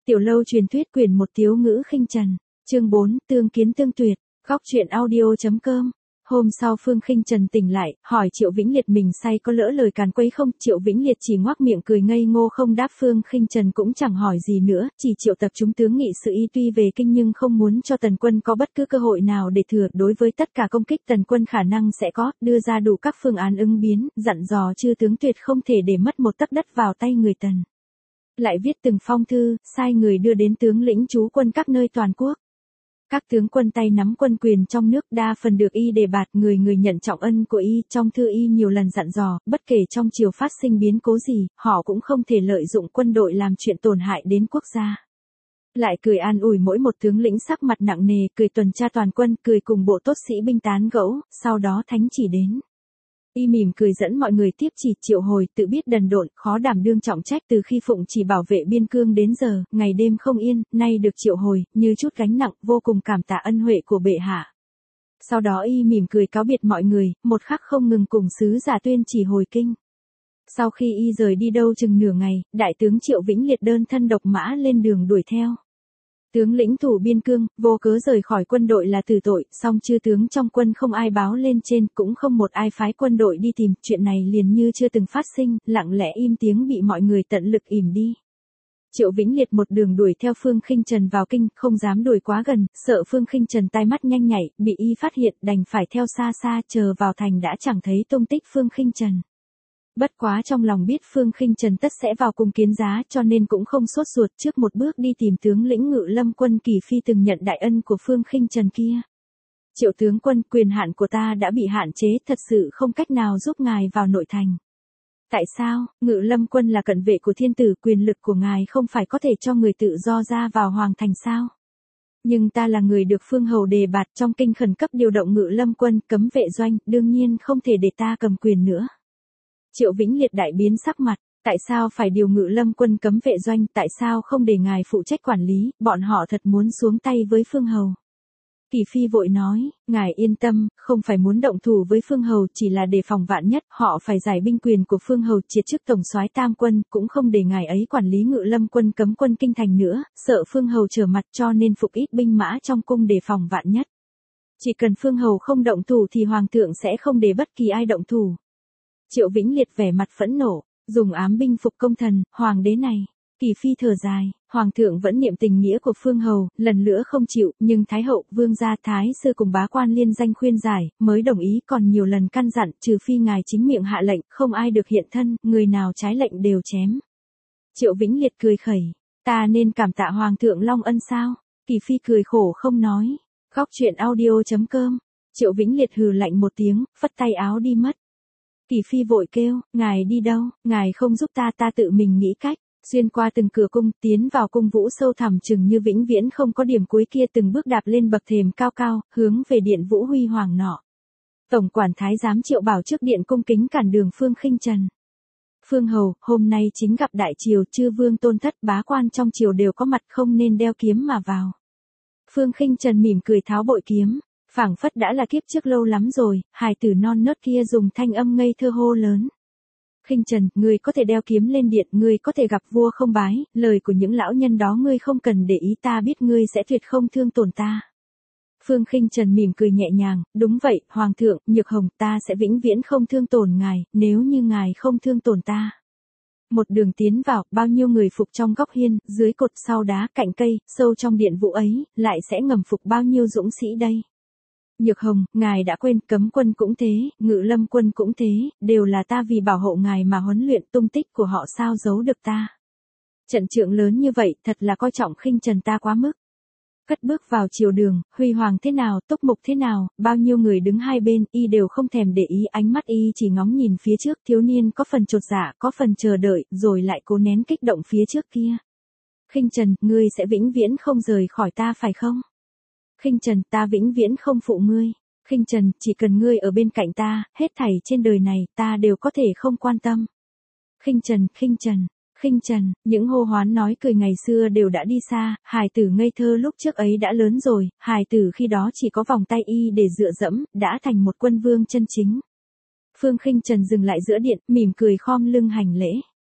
Tiểu lâu truyền thuyết quyển 1 Tiếu ngữ khinh trần, chương 4, tương kiến tương tuyệt, góc truyện audio.com. Hôm sau Phương Khinh Trần tỉnh lại, hỏi Triệu Vĩnh Liệt mình say có lỡ lời càn quấy không, Triệu Vĩnh Liệt chỉ ngoác miệng cười ngây ngô không đáp. Phương Khinh Trần cũng chẳng hỏi gì nữa, chỉ triệu tập chúng tướng nghị sự y tuy về kinh nhưng không muốn cho Tần Quân có bất cứ cơ hội nào để thừa, đối với tất cả công kích Tần Quân khả năng sẽ có, đưa ra đủ các phương án ứng biến, dặn dò chư tướng tuyệt không thể để mất một tấc đất vào tay người Tần. Lại viết từng phong thư, sai người đưa đến tướng lĩnh trú quân các nơi toàn quốc. Các tướng quân tay nắm quân quyền trong nước đa phần được y đề bạt, người người nhận trọng ân của y. Trong thư y nhiều lần dặn dò, bất kể trong triều phát sinh biến cố gì, họ cũng không thể lợi dụng quân đội làm chuyện tổn hại đến quốc gia. Lại cười an ủi mỗi một tướng lĩnh sắc mặt nặng nề, cười tuần tra toàn quân, cười cùng bộ tốt sĩ binh tán gẫu, sau đó thánh chỉ đến. Y mỉm cười dẫn mọi người tiếp chỉ. Triệu Hồi tự biết đần độn, khó đảm đương trọng trách, từ khi phụng chỉ bảo vệ biên cương đến giờ, ngày đêm không yên, nay được triệu hồi, như chút gánh nặng, vô cùng cảm tạ ân huệ của bệ hạ. Sau đó y mỉm cười cáo biệt mọi người, một khắc không ngừng cùng sứ giả tuyên chỉ hồi kinh. Sau khi y rời đi đâu chừng nửa ngày, đại tướng Triệu Vĩnh Liệt đơn thân độc mã lên đường đuổi theo. Tướng lĩnh thủ biên cương, vô cớ rời khỏi quân đội là tử tội, song chư tướng trong quân không ai báo lên trên, cũng không một ai phái quân đội đi tìm, chuyện này liền như chưa từng phát sinh, lặng lẽ im tiếng bị mọi người tận lực ỉm đi. Triệu Vĩnh Liệt một đường đuổi theo Phương Khinh Trần vào kinh, không dám đuổi quá gần, sợ Phương Khinh Trần tai mắt nhanh nhạy, bị y phát hiện, đành phải theo xa xa, chờ vào thành đã chẳng thấy tung tích Phương Khinh Trần. Bất quá trong lòng biết Phương Khinh Trần tất sẽ vào cung kiến giá, cho nên cũng không sốt ruột, trước một bước đi tìm tướng lĩnh Ngự Lâm quân Kỳ Phi từng nhận đại ân của Phương Khinh Trần kia. Triệu tướng quân, quyền hạn của ta đã bị hạn chế, thật sự không cách nào giúp ngài vào nội thành. Tại sao? Ngự Lâm quân là cận vệ của thiên tử, quyền lực của ngài không phải có thể cho người tự do ra vào hoàng thành sao? Nhưng ta là người được Phương hầu đề bạt, trong kinh khẩn cấp điều động Ngự Lâm quân, cấm vệ doanh, đương nhiên không thể để ta cầm quyền nữa. Triệu Vĩnh Liệt đại biến sắc mặt, tại sao phải điều Ngự Lâm quân cấm vệ doanh, tại sao không để ngài phụ trách quản lý, bọn họ thật muốn xuống tay với Phương hầu. Kỳ Phi vội nói, ngài yên tâm, không phải muốn động thủ với Phương hầu, chỉ là để phòng vạn nhất, họ phải giải binh quyền của Phương hầu, triệt chức tổng soái tam quân, cũng không để ngài ấy quản lý Ngự Lâm quân cấm quân kinh thành nữa, sợ Phương hầu trở mặt, cho nên phục ít binh mã trong cung để phòng vạn nhất. Chỉ cần Phương hầu không động thủ thì hoàng thượng sẽ không để bất kỳ ai động thủ. Triệu Vĩnh Liệt vẻ mặt phẫn nộ, dùng ám binh phục công thần, hoàng đế này. Kỳ Phi thở dài, hoàng thượng vẫn niệm tình nghĩa của Phương hầu, lần nữa không chịu, nhưng Thái hậu, vương gia, thái sư cùng bá quan liên danh khuyên giải, mới đồng ý, còn nhiều lần căn dặn, trừ phi ngài chính miệng hạ lệnh, không ai được hiện thân, người nào trái lệnh đều chém. Triệu Vĩnh Liệt cười khẩy, ta nên cảm tạ hoàng thượng long ân sao? Kỳ Phi cười khổ không nói. Góc truyện audio.com. Triệu Vĩnh Liệt hừ lạnh một tiếng, phất tay áo đi mất. Kỳ Phi vội kêu, ngài đi đâu, ngài không giúp ta, ta tự mình nghĩ cách. Xuyên qua từng cửa cung, tiến vào cung vũ sâu thẳm chừng như vĩnh viễn không có điểm cuối kia, từng bước đạp lên bậc thềm cao cao, hướng về điện Vũ Huy Hoàng nọ. Tổng quản thái giám Triệu Bảo trước điện cung kính cản đường Phương Khinh Trần. Phương hầu, hôm nay chính gặp đại triều, chư vương tôn thất, bá quan trong triều đều có mặt, không nên đeo kiếm mà vào. Phương Khinh Trần mỉm cười tháo bội kiếm. Phảng phất đã là kiếp trước lâu lắm rồi, hài tử non nớt kia dùng thanh âm ngây thơ hô lớn. Khinh Trần, ngươi có thể đeo kiếm lên điện, ngươi có thể gặp vua không bái, lời của những lão nhân đó ngươi không cần để ý, ta biết ngươi sẽ tuyệt không thương tổn ta. Phương Khinh Trần mỉm cười nhẹ nhàng, đúng vậy, hoàng thượng, Nhược Hồng, ta sẽ vĩnh viễn không thương tổn ngài, nếu như ngài không thương tổn ta. Một đường tiến vào, bao nhiêu người phục trong góc hiên, dưới cột, sau đá, cạnh cây, sâu trong điện Vũ ấy, lại sẽ ngầm phục bao nhiêu dũng sĩ đây. Nhược Hồng, ngài đã quên, cấm quân cũng thế, Ngự Lâm quân cũng thế, đều là ta vì bảo hộ ngài mà huấn luyện, tung tích của họ sao giấu được ta. Trận trượng lớn như vậy, thật là coi trọng Khinh Trần ta quá mức. Cất bước vào triều đường, Huy Hoàng thế nào, Túc Mục thế nào, bao nhiêu người đứng hai bên, y đều không thèm để ý, ánh mắt y chỉ ngóng nhìn phía trước, thiếu niên có phần chột dạ, có phần chờ đợi, rồi lại cố nén kích động phía trước kia. Khinh Trần, ngươi sẽ vĩnh viễn không rời khỏi ta phải không? Khinh Trần, ta vĩnh viễn không phụ ngươi. Khinh Trần, chỉ cần ngươi ở bên cạnh ta, hết thảy trên đời này, ta đều có thể không quan tâm. Khinh Trần, Khinh Trần, Khinh Trần, những hô hoán nói cười ngày xưa đều đã đi xa, hài tử ngây thơ lúc trước ấy đã lớn rồi, hài tử khi đó chỉ có vòng tay y để dựa dẫm, đã thành một quân vương chân chính. Phương Khinh Trần dừng lại giữa điện, mỉm cười khom lưng hành lễ.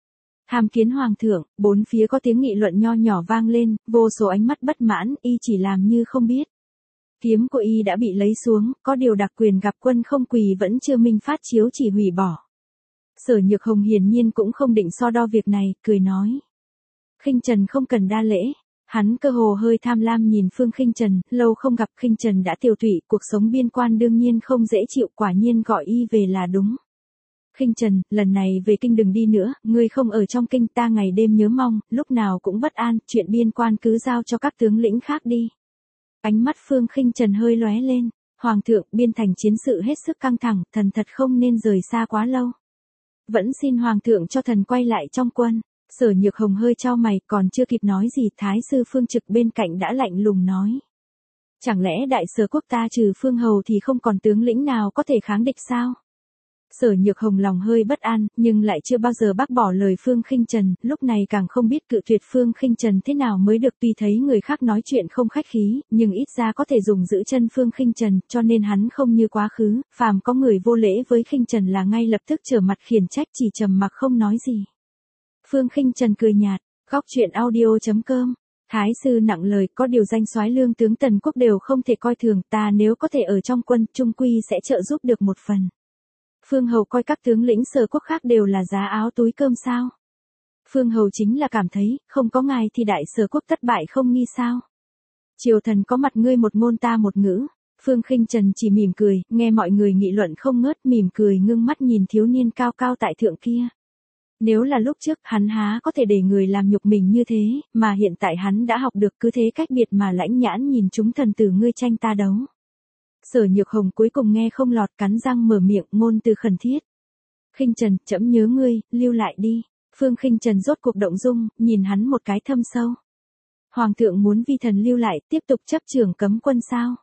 Tham kiến hoàng thượng, bốn phía có tiếng nghị luận nho nhỏ vang lên, vô số ánh mắt bất mãn, y chỉ làm như không biết. Kiếm của y đã bị lấy xuống, có điều đặc quyền gặp quân không quỳ vẫn chưa minh phát chiếu chỉ hủy bỏ. Sở Nhược Hồng hiển nhiên cũng không định so đo việc này, cười nói. Khinh Trần không cần đa lễ. Hắn cơ hồ hơi tham lam nhìn Phương Khinh Trần, lâu không gặp Khinh Trần đã tiều tụy, cuộc sống biên quan đương nhiên không dễ chịu, quả nhiên gọi y về là đúng. Khinh Trần, lần này về kinh đừng đi nữa, ngươi không ở trong kinh ta ngày đêm nhớ mong, lúc nào cũng bất an, chuyện biên quan cứ giao cho các tướng lĩnh khác đi. Ánh mắt Phương Khinh Trần hơi lóe lên, Hoàng thượng, biên thành chiến sự hết sức căng thẳng, thần thật không nên rời xa quá lâu. Vẫn xin Hoàng thượng cho thần quay lại trong quân. Sở Nhược Hồng hơi chau mày, còn chưa kịp nói gì, Thái sư Phương Trực bên cạnh đã lạnh lùng nói. Chẳng lẽ đại sở quốc ta trừ Phương Hầu thì không còn tướng lĩnh nào có thể kháng địch sao? Sở Nhược Hồng lòng hơi bất an, nhưng lại chưa bao giờ bác bỏ lời Phương Khinh Trần, lúc này càng không biết cự tuyệt Phương Khinh Trần thế nào mới được, tuy thấy người khác nói chuyện không khách khí, nhưng ít ra có thể dùng giữ chân Phương Khinh Trần, cho nên hắn không như quá khứ, phàm có người vô lễ với Khinh Trần là ngay lập tức trở mặt khiển trách, chỉ trầm mặc không nói gì. Phương Khinh Trần cười nhạt, góc truyện audio.com. Thái sư nặng lời, có điều danh soái lương tướng Tần Quốc đều không thể coi thường, ta nếu có thể ở trong quân, trung quy sẽ trợ giúp được một phần. Phương Hầu coi các tướng lĩnh Sở quốc khác đều là giá áo túi cơm sao? Phương Hầu chính là cảm thấy, không có ngài thì đại Sở quốc thất bại không nghi sao? Triều thần có mặt ngươi một ngôn ta một ngữ. Phương Khinh Trần chỉ mỉm cười, nghe mọi người nghị luận không ngớt, mỉm cười ngưng mắt nhìn thiếu niên cao cao tại thượng kia. Nếu là lúc trước, hắn há có thể để người làm nhục mình như thế, mà hiện tại hắn đã học được cứ thế cách biệt mà lãnh nhãn nhìn chúng thần tử ngươi tranh ta đấu. Sở Nhược Hồng cuối cùng nghe không lọt, cắn răng mở miệng, ngôn từ khẩn thiết. Khinh Trần, trẫm nhớ ngươi, lưu lại đi. Phương Khinh Trần rốt cuộc động dung, nhìn hắn một cái thâm sâu. Hoàng thượng muốn vi thần lưu lại, tiếp tục chấp trưởng cấm quân sao?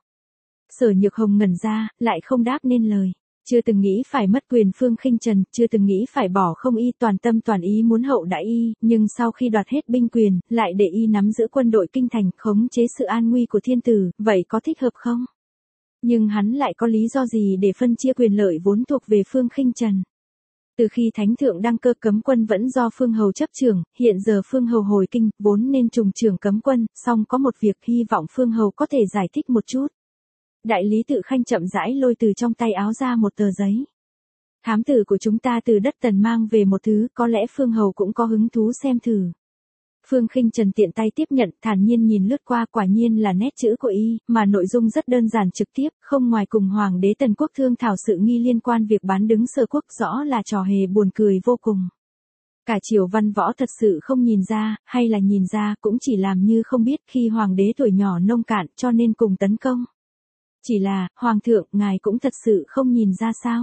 Sở Nhược Hồng ngẩn ra, lại không đáp nên lời. Chưa từng nghĩ phải mất quyền Phương Khinh Trần, chưa từng nghĩ phải bỏ không y, toàn tâm toàn ý muốn hậu đãi y, nhưng sau khi đoạt hết binh quyền, lại để y nắm giữ quân đội kinh thành, khống chế sự an nguy của thiên tử, vậy có thích hợp không? Nhưng hắn lại có lý do gì để phân chia quyền lợi vốn thuộc về Phương Khinh Trần? Từ khi Thánh thượng đăng cơ, cấm quân vẫn do Phương Hầu chấp trưởng, hiện giờ Phương Hầu hồi kinh, vốn nên trùng trưởng cấm quân, song có một việc hy vọng Phương Hầu có thể giải thích một chút. Đại lý Tự Khanh chậm rãi lôi từ trong tay áo ra một tờ giấy. Thám tử của chúng ta từ đất Tần mang về một thứ, có lẽ Phương Hầu cũng có hứng thú xem thử. Phương Khinh Trần tiện tay tiếp nhận, thản nhiên nhìn lướt qua, quả nhiên là nét chữ của y, mà nội dung rất đơn giản trực tiếp, không ngoài cùng Hoàng đế Tần Quốc thương thảo sự nghi liên quan việc bán đứng Sở quốc, rõ là trò hề buồn cười vô cùng. Cả triều văn võ thật sự không nhìn ra, hay là nhìn ra cũng chỉ làm như không biết, khi Hoàng đế tuổi nhỏ nông cạn cho nên cùng tấn công. Chỉ là, Hoàng thượng, ngài cũng thật sự không nhìn ra sao?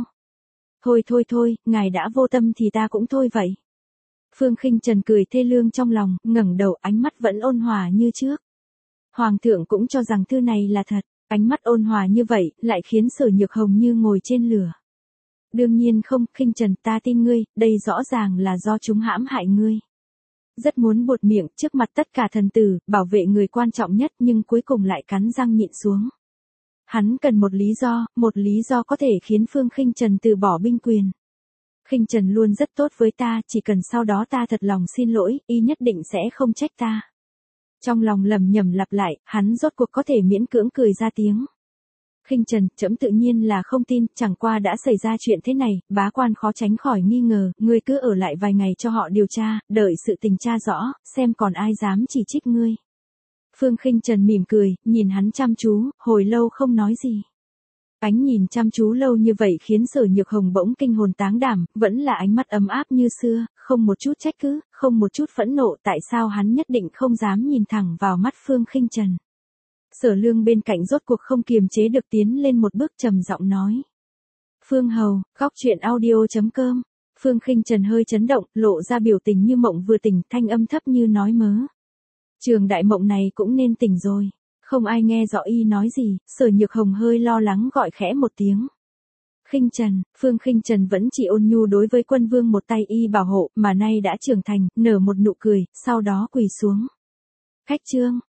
Thôi, ngài đã vô tâm thì ta cũng thôi vậy. Phương Khinh Trần cười thê lương trong lòng, ngẩng đầu, ánh mắt vẫn ôn hòa như trước. Hoàng thượng cũng cho rằng thư này là thật, ánh mắt ôn hòa như vậy, lại khiến Sở Nhược Hồng như ngồi trên lửa. Đương nhiên không, Khinh Trần, ta tin ngươi, đây rõ ràng là do chúng hãm hại ngươi. Rất muốn buột miệng trước mặt tất cả thần tử, bảo vệ người quan trọng nhất, nhưng cuối cùng lại cắn răng nhịn xuống. Hắn cần một lý do có thể khiến Phương Khinh Trần từ bỏ binh quyền. Khinh Trần luôn rất tốt với ta, chỉ cần sau đó ta thật lòng xin lỗi, y nhất định sẽ không trách ta. Trong lòng lầm nhầm lặp lại, hắn rốt cuộc có thể miễn cưỡng cười ra tiếng. Khinh Trần, trẫm tự nhiên là không tin, chẳng qua đã xảy ra chuyện thế này, bá quan khó tránh khỏi nghi ngờ, ngươi cứ ở lại vài ngày cho họ điều tra, đợi sự tình tra rõ, xem còn ai dám chỉ trích ngươi. Phương Khinh Trần mỉm cười, nhìn hắn chăm chú, hồi lâu không nói gì. Ánh nhìn chăm chú lâu như vậy khiến Sở Nhược Hồng bỗng kinh hồn táng đảm, vẫn là ánh mắt ấm áp như xưa, không một chút trách cứ, không một chút phẫn nộ, tại sao hắn nhất định không dám nhìn thẳng vào mắt Phương Khinh Trần. Sở Lương bên cạnh rốt cuộc không kiềm chế được tiến lên một bước trầm giọng nói. Phương Hầu, góc truyện audio.com. Phương Khinh Trần hơi chấn động, lộ ra biểu tình như mộng vừa tỉnh, thanh âm thấp như nói mớ. Trường đại mộng này cũng nên tỉnh rồi. Không ai nghe rõ y nói gì, Sở Nhược Hồng hơi lo lắng gọi khẽ một tiếng. Khinh Trần, Phương Khinh Trần vẫn chỉ ôn nhu đối với quân vương một tay y bảo hộ, mà nay đã trưởng thành, nở một nụ cười, sau đó quỳ xuống. Khách trương,